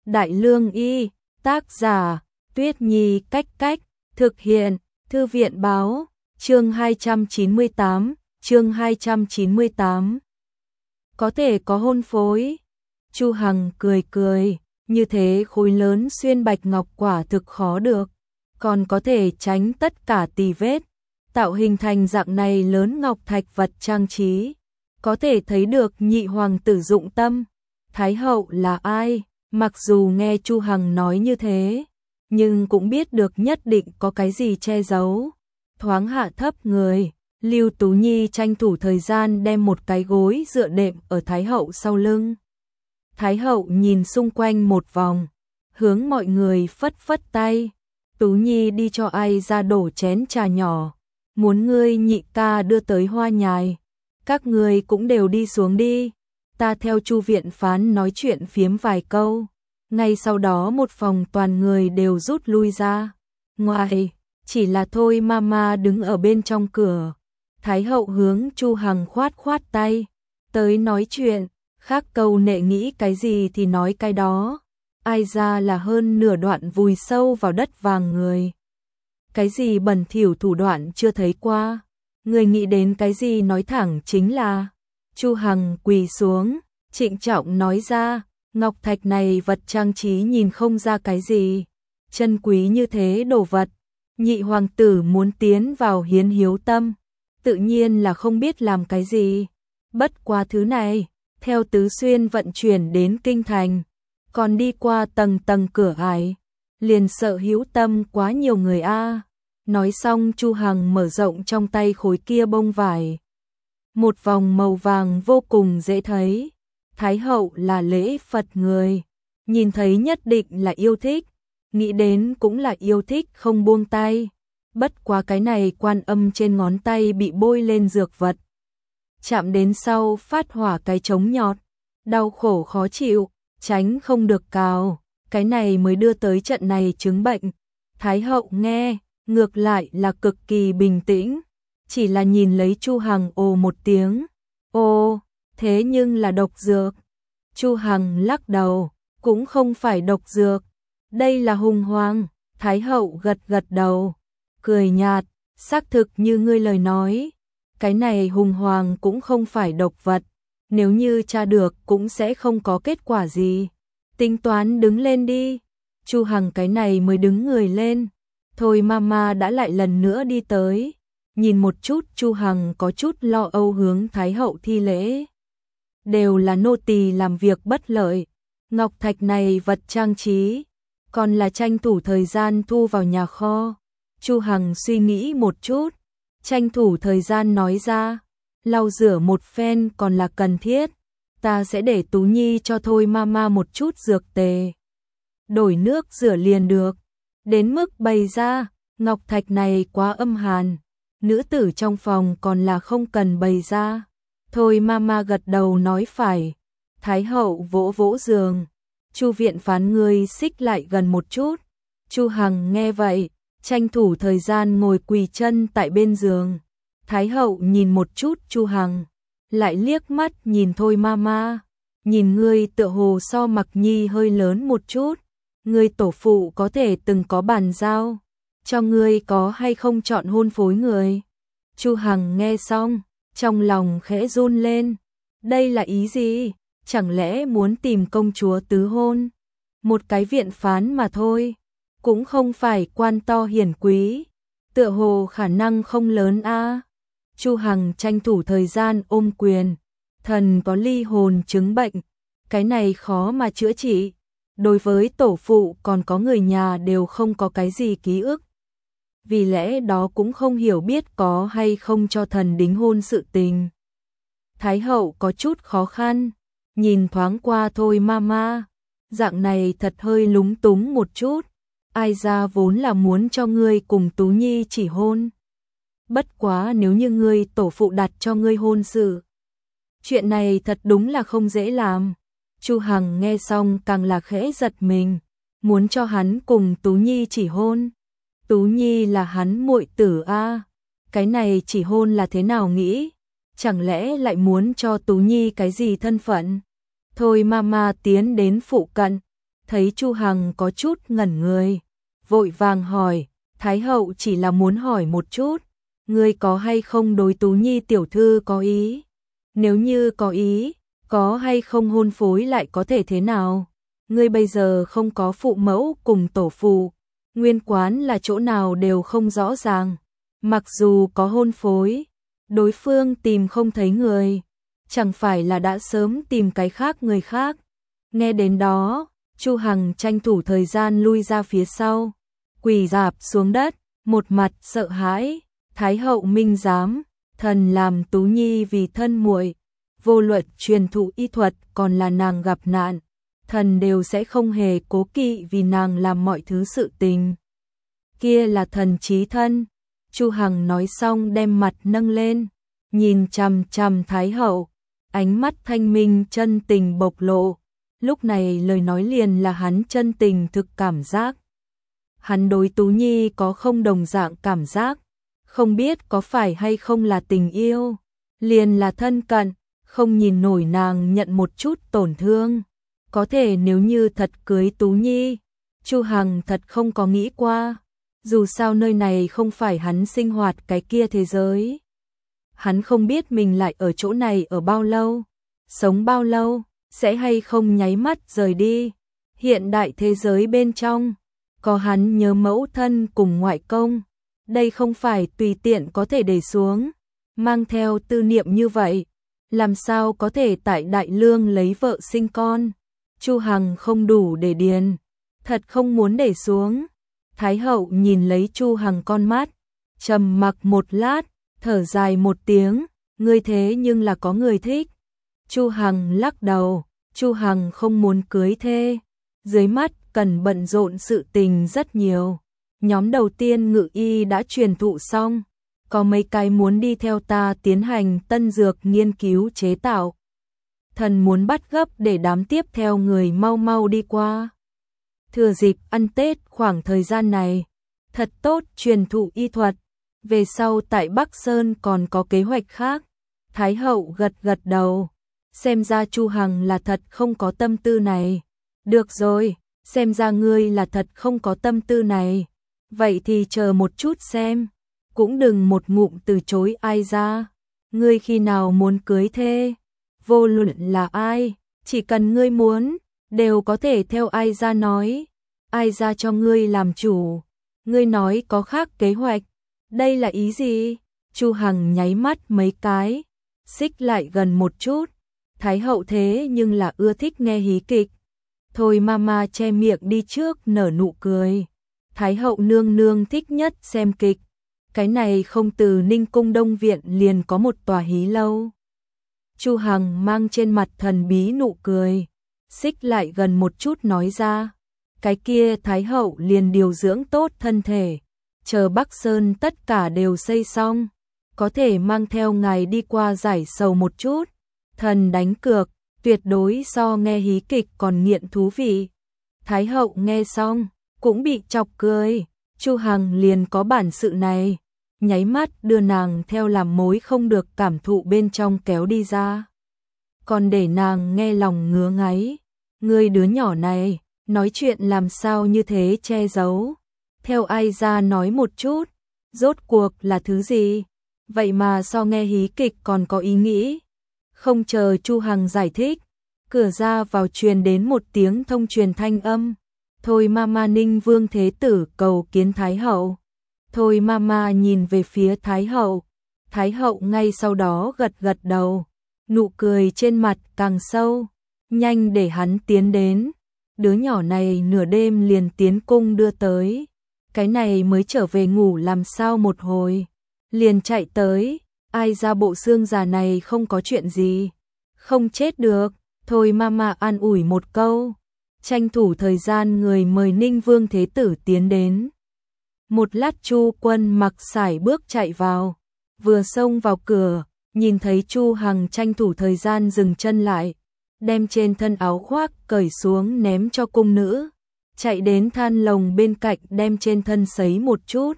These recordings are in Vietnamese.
Đại Lương Y, tác giả, Tuyết Nhi Cách Cách, thực hiện, Thư viện Báo, chương 298, chương 298. Có thể có hôn phối. Chu Hằng cười cười, như thế khối lớn xuyên bạch ngọc quả thực khó được, còn có thể tránh tất cả tì vết, tạo hình thành dạng này lớn ngọc thạch vật trang trí, có thể thấy được nhị hoàng tử dụng tâm. Thái hậu là ai? Mặc dù nghe Chu Hằng nói như thế, nhưng cũng biết được nhất định có cái gì che giấu. Thoáng hạ thấp người, Lưu Tú Nhi tranh thủ thời gian đem một cái gối dựa đệm ở Thái hậu sau lưng. Thái hậu nhìn xung quanh một vòng, hướng mọi người phất phất tay. Tú Nhi đi cho ai ra đổ chén trà nhỏ, muốn ngươi nhị ca đưa tới hoa nhài. Các ngươi cũng đều đi xuống đi, ta theo Chu viện phán nói chuyện phiếm vài câu. Ngay sau đó một phòng toàn người đều rút lui ra. Ngoài, chỉ là Thôi Mama đứng ở bên trong cửa. Thái hậu hướng Chu Hằng khoát khoát tay, tới nói chuyện, khác câu nệ nghĩ cái gì thì nói cái đó. Ai ra là hơn nửa đoạn vùi sâu vào đất vàng người. Cái gì bẩn thỉu thủ đoạn chưa thấy qua, người nghĩ đến cái gì nói thẳng chính là. Chu Hằng quỳ xuống, trịnh trọng nói ra, ngọc thạch này vật trang trí nhìn không ra cái gì, chân quý như thế đồ vật, nhị hoàng tử muốn tiến vào hiến hiếu tâm, tự nhiên là không biết làm cái gì. Bất quá thứ này, theo Tứ Xuyên vận chuyển đến kinh thành, còn đi qua tầng tầng cửa ải, liền sợ hiếu tâm quá nhiều người a. Nói xong Chu Hằng mở rộng trong tay khối kia bông vải. Một vòng màu vàng vô cùng dễ thấy. Thái hậu là lễ Phật người, nhìn thấy nhất định là yêu thích, nghĩ đến cũng là yêu thích không buông tay. Bất quá cái này Quan Âm trên ngón tay bị bôi lên dược vật, chạm đến sau phát hỏa cái trống nhọt, đau khổ khó chịu, tránh không được cào, cái này mới đưa tới trận này chứng bệnh. Thái hậu nghe, ngược lại là cực kỳ bình tĩnh, chỉ là nhìn lấy Chu Hằng ồ một tiếng. Ô, thế nhưng là độc dược. Chu Hằng lắc đầu, cũng không phải độc dược, đây là hùng hoàng. Thái hậu gật gật đầu, cười nhạt, xác thực như ngươi lời nói, cái này hùng hoàng cũng không phải độc vật, nếu như tra được cũng sẽ không có kết quả gì. Tính toán đứng lên đi. Chu Hằng cái này mới đứng người lên. Thôi Mama đã lại lần nữa đi tới, nhìn một chút Chu Hằng có chút lo âu hướng Thái hậu thi lễ. Đều là nô tỳ làm việc bất lợi, ngọc thạch này vật trang trí, còn là tranh thủ thời gian thu vào nhà kho. Chu Hằng suy nghĩ một chút, tranh thủ thời gian nói ra, lau rửa một phen còn là cần thiết, ta sẽ để Tú Nhi cho Thôi Mama một chút dược tề, đổi nước rửa liền được. Đến mức bày ra, ngọc thạch này quá âm hàn, nữ tử trong phòng còn là không cần bày ra. Thôi Mama gật đầu nói phải. Thái hậu vỗ vỗ giường, Chu viện phán ngươi xích lại gần một chút. Chu Hằng nghe vậy, tranh thủ thời gian ngồi quỳ chân tại bên giường. Thái hậu nhìn một chút Chu Hằng, lại liếc mắt nhìn Thôi Mama, nhìn ngươi tựa hồ so Mặc Nhi hơi lớn một chút. Ngươi tổ phụ có thể từng có bàn giao, cho ngươi có hay không chọn hôn phối người. Chu Hằng nghe xong, trong lòng khẽ run lên. Đây là ý gì? Chẳng lẽ muốn tìm công chúa tứ hôn? Một cái viện phán mà thôi, cũng không phải quan to hiển quý, tựa hồ khả năng không lớn a. Chu Hằng tranh thủ thời gian ôm quyền, thần có ly hồn chứng bệnh, cái này khó mà chữa trị. Đối với tổ phụ còn có người nhà đều không có cái gì ký ức, vì lẽ đó cũng không hiểu biết có hay không cho thần đính hôn sự tình. Thái hậu có chút khó khăn, nhìn thoáng qua Thôi Mama, dạng này thật hơi lúng túng một chút. Ai ra vốn là muốn cho ngươi cùng Tú Nhi chỉ hôn, bất quá nếu như ngươi tổ phụ đặt cho ngươi hôn sự, chuyện này thật đúng là không dễ làm. Chu Hằng nghe xong càng là khẽ giật mình, muốn cho hắn cùng Tú Nhi chỉ hôn. Tú Nhi là hắn muội tử a, cái này chỉ hôn là thế nào nghĩ? Chẳng lẽ lại muốn cho Tú Nhi cái gì thân phận? Thôi Mama tiến đến phụ cận, thấy Chu Hằng có chút ngẩn người, vội vàng hỏi, Thái hậu chỉ là muốn hỏi một chút, ngươi có hay không đối Tú Nhi tiểu thư có ý? Nếu như có ý, có hay không hôn phối lại có thể thế nào? Ngươi bây giờ không có phụ mẫu cùng tổ phụ, nguyên quán là chỗ nào đều không rõ ràng. Mặc dù có hôn phối, đối phương tìm không thấy người, chẳng phải là đã sớm tìm cái khác người khác. Nghe đến đó, Chu Hằng tranh thủ thời gian lui ra phía sau, quỳ rạp xuống đất, một mặt sợ hãi, Thái hậu minh giám, thần làm Tú Nhi vì thân muội, vô luận truyền thụ y thuật còn là nàng gặp nạn, thần đều sẽ không hề cố kỵ vì nàng làm mọi thứ sự tình. Kia là thần chí thân. Chu Hằng nói xong đem mặt nâng lên, nhìn chằm chằm Thái hậu, ánh mắt thanh minh chân tình bộc lộ. Lúc này lời nói liền là hắn chân tình thực cảm giác. Hắn đối Tú Nhi có không đồng dạng cảm giác, không biết có phải hay không là tình yêu, liền là thân cận, không nhìn nổi nàng nhận một chút tổn thương. Có thể nếu như thật cưới Tú Nhi, Chu Hằng thật không có nghĩ qua, dù sao nơi này không phải hắn sinh hoạt cái kia thế giới. Hắn không biết mình lại ở chỗ này ở bao lâu, sống bao lâu, sẽ hay không nháy mắt rời đi. Hiện đại thế giới bên trong, có hắn nhớ mẫu thân cùng ngoại công, đây không phải tùy tiện có thể để xuống, mang theo tư niệm như vậy, làm sao có thể tại Đại Lương lấy vợ sinh con. Chu Hằng không đủ để điền, thật không muốn để xuống. Thái hậu nhìn lấy Chu Hằng con mắt, trầm mặc một lát, thở dài một tiếng, ngươi thế nhưng là có người thích. Chu Hằng lắc đầu, Chu Hằng không muốn cưới thê, dưới mắt cần bận rộn sự tình rất nhiều. Nhóm đầu tiên ngự y đã truyền thụ xong, có mấy cái muốn đi theo ta tiến hành tân dược nghiên cứu chế tạo. Thần muốn bắt gấp để đám tiếp theo người mau mau đi qua. Thừa dịp ăn Tết khoảng thời gian này, thật tốt truyền thụ y thuật, về sau tại Bắc Sơn còn có kế hoạch khác. Thái hậu gật gật đầu, xem ra Chu Hằng là thật không có tâm tư này. Được rồi, xem ra ngươi là thật không có tâm tư này. Vậy thì chờ một chút xem, cũng đừng một ngụm từ chối ai ra. Ngươi khi nào muốn cưới thê, vô luận là ai, chỉ cần ngươi muốn, đều có thể theo ai ra nói. Ai ra cho ngươi làm chủ, ngươi nói có khác kế hoạch. Đây là ý gì? Chu Hằng nháy mắt mấy cái, xích lại gần một chút. Thái hậu thế nhưng là ưa thích nghe hí kịch. Thôi mama che miệng đi trước nở nụ cười. Thái hậu nương nương thích nhất xem kịch. Cái này không từ Ninh Cung Đông Viện liền có một tòa hí lâu. Chu Hằng mang trên mặt thần bí nụ cười, xích lại gần một chút nói ra. Cái kia Thái hậu liền điều dưỡng tốt thân thể, chờ Bắc Sơn tất cả đều xây xong, có thể mang theo ngài đi qua giải sầu một chút. Thần đánh cược, tuyệt đối so nghe hí kịch còn nghiện thú vị. Thái hậu nghe xong, cũng bị chọc cười. Chu Hằng liền có bản sự này, nháy mắt đưa nàng theo làm mối không được cảm thụ bên trong kéo đi ra. Còn để nàng nghe lòng ngứa ngáy. Ngươi đứa nhỏ này, nói chuyện làm sao như thế che giấu. Theo ai ra nói một chút, rốt cuộc là thứ gì? Vậy mà so nghe hí kịch còn có ý nghĩ. Không chờ Chu Hằng giải thích, cửa ra vào truyền đến một tiếng thông truyền thanh âm. Thôi mama, Ninh Vương Thế Tử cầu kiến Thái hậu. Thôi mama nhìn về phía Thái hậu. Thái hậu ngay sau đó gật gật đầu, nụ cười trên mặt càng sâu. Nhanh để hắn tiến đến. Đứa nhỏ này nửa đêm liền tiến cung đưa tới. Cái này mới trở về ngủ làm sao một hồi, liền chạy tới. Ai ra bộ xương già này không có chuyện gì, không chết được. Thôi mama an ủi một câu, tranh thủ thời gian người mời Ninh Vương Thế Tử tiến đến. Một lát Chu Quân mặc sải bước chạy vào, vừa xông vào cửa, nhìn thấy Chu Hằng tranh thủ thời gian dừng chân lại, đem trên thân áo khoác cởi xuống ném cho cung nữ, chạy đến than lồng bên cạnh đem trên thân sấy một chút.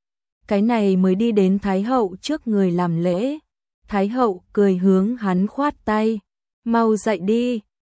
Cái này mới đi đến Thái hậu trước người làm lễ. Thái hậu cười hướng hắn khoát tay, mau dậy đi,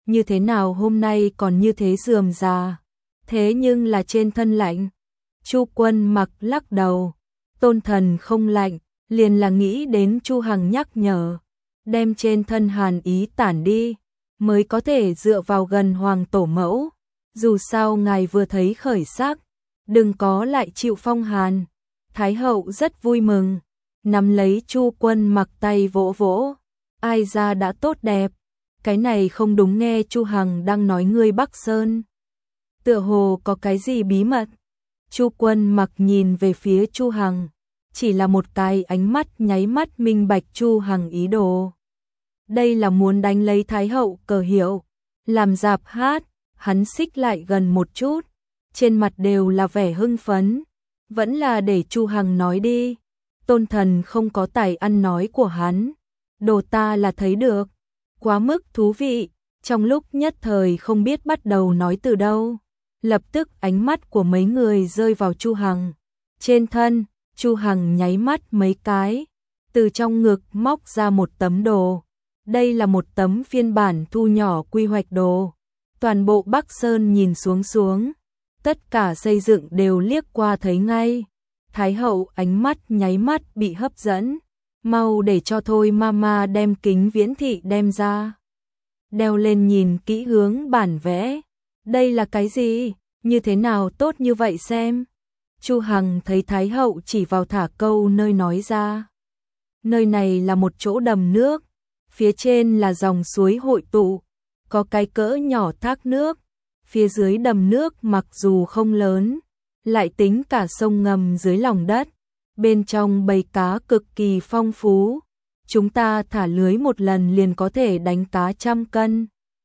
như thế nào hôm nay còn như thế rườm rà, thế nhưng là trên thân lạnh. Chu Quân Mặc lắc đầu, Tôn Thần không lạnh, liền là nghĩ đến Chu Hằng nhắc nhở, đem trên thân hàn ý tản đi, mới có thể dựa vào gần Hoàng Tổ Mẫu. Dù sao ngài vừa thấy khởi sắc, đừng có lại chịu phong hàn. Thái hậu rất vui mừng, nắm lấy Chu Quân Mặc tay vỗ vỗ, ai ra đã tốt đẹp. Cái này không đúng, nghe Chu Hằng đang nói ngươi Bắc Sơn. Tựa hồ có cái gì bí mật. Chu Quân Mặc nhìn về phía Chu Hằng, chỉ là một cái ánh mắt nháy mắt minh bạch Chu Hằng ý đồ. Đây là muốn đánh lấy Thái hậu cờ hiệu, làm dạp hát. Hắn xích lại gần một chút, trên mặt đều là vẻ hưng phấn, vẫn là để Chu Hằng nói đi. Tôn Thần không có tài ăn nói của hắn, đồ ta là thấy được, quá mức thú vị, trong lúc nhất thời không biết bắt đầu nói từ đâu. Lập tức ánh mắt của mấy người rơi vào Chu Hằng. Trên thân, Chu Hằng nháy mắt mấy cái, từ trong ngực móc ra một tấm đồ. Đây là một tấm phiên bản thu nhỏ quy hoạch đồ. Toàn bộ Bắc Sơn nhìn xuống, tất cả xây dựng đều liếc qua thấy ngay. Thái hậu ánh mắt nháy mắt bị hấp dẫn, mau để cho thôi mama đem kính viễn thị đem ra. Đeo lên nhìn kỹ hướng bản vẽ, đây là cái gì, như thế nào tốt như vậy xem. Chu Hằng thấy Thái hậu chỉ vào thả câu nơi nói ra. Nơi này là một chỗ đầm nước, phía trên là dòng suối hội tụ. Có cái cỡ nhỏ thác nước, phía dưới đầm nước mặc dù không lớn, lại tính cả sông ngầm dưới lòng đất, bên trong bầy cá cực kỳ phong phú, chúng ta thả lưới một lần liền có thể đánh cá 100 cân,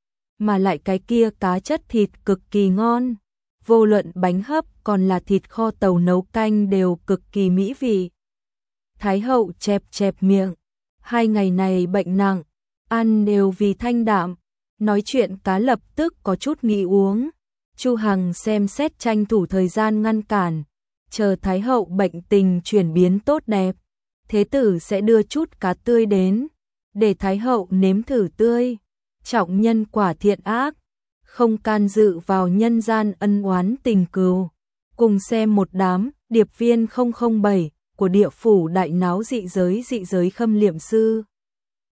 mà lại cái kia cá chất thịt cực kỳ ngon, vô luận bánh hấp còn là thịt kho tàu nấu canh đều cực kỳ mỹ vị. Thái hậu chẹp chẹp miệng, 2 ngày này bệnh nặng, ăn đều vì thanh đạm. Nói chuyện cá lập tức có chút nghĩ uống. Chu Hằng xem xét tranh thủ thời gian ngăn cản, chờ Thái hậu bệnh tình chuyển biến tốt đẹp, thế tử sẽ đưa chút cá tươi đến, để Thái hậu nếm thử tươi. Trọng nhân quả thiện ác, không can dự vào nhân gian ân oán tình cừu. Cùng xem một đám điệp viên 007 của địa phủ đại náo dị giới khâm liệm sư.